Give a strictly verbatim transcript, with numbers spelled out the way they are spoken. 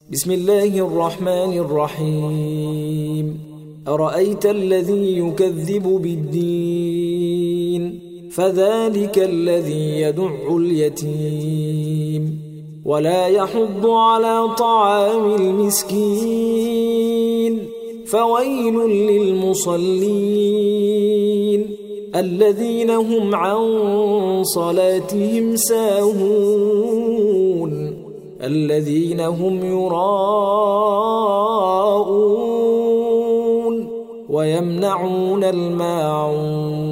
بسم الله الرحمن الرحيم أرأيت الذي يكذب بالدين فذلك الذي يدع اليتيم ولا يحض على طعام المسكين فويل للمصلين الذين هم عن صلاتهم ساهون الذين هم يراءون ويمنعون الماعون